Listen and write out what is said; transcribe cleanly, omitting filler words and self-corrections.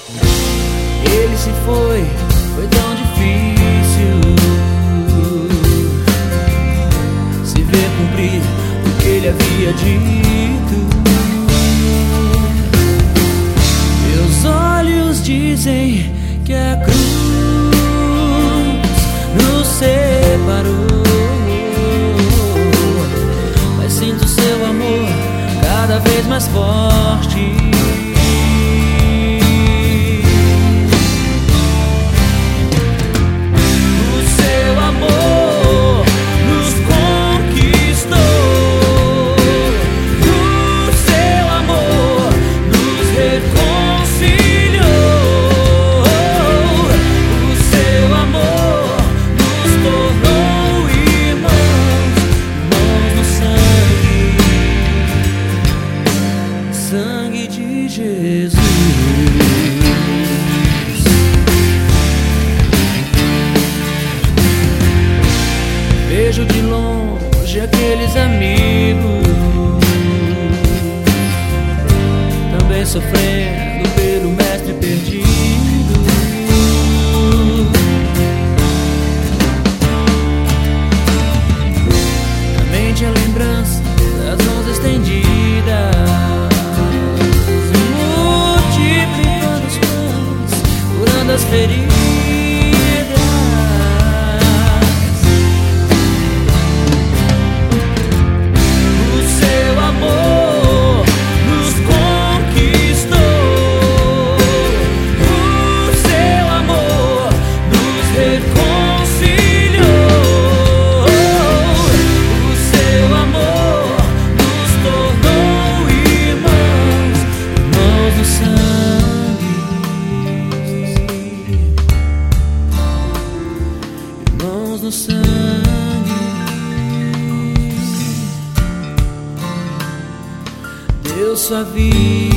Ele se foi tão difícil se ver cumprir o que ele havia dito. Meus olhos dizem que a cruz nos separou, mas sinto seu amor cada vez mais forte. Sangue de Jesus. Vejo de longe aqueles amigos também sofrendo pelo mestre perdido. Na mente a lembrança das mãos estendidas, as feridas. O seu amor nos conquistou, o seu amor nos reconciliou, o seu amor nos tornou irmãos, irmãos do sangue. No sangue, deu sua vida.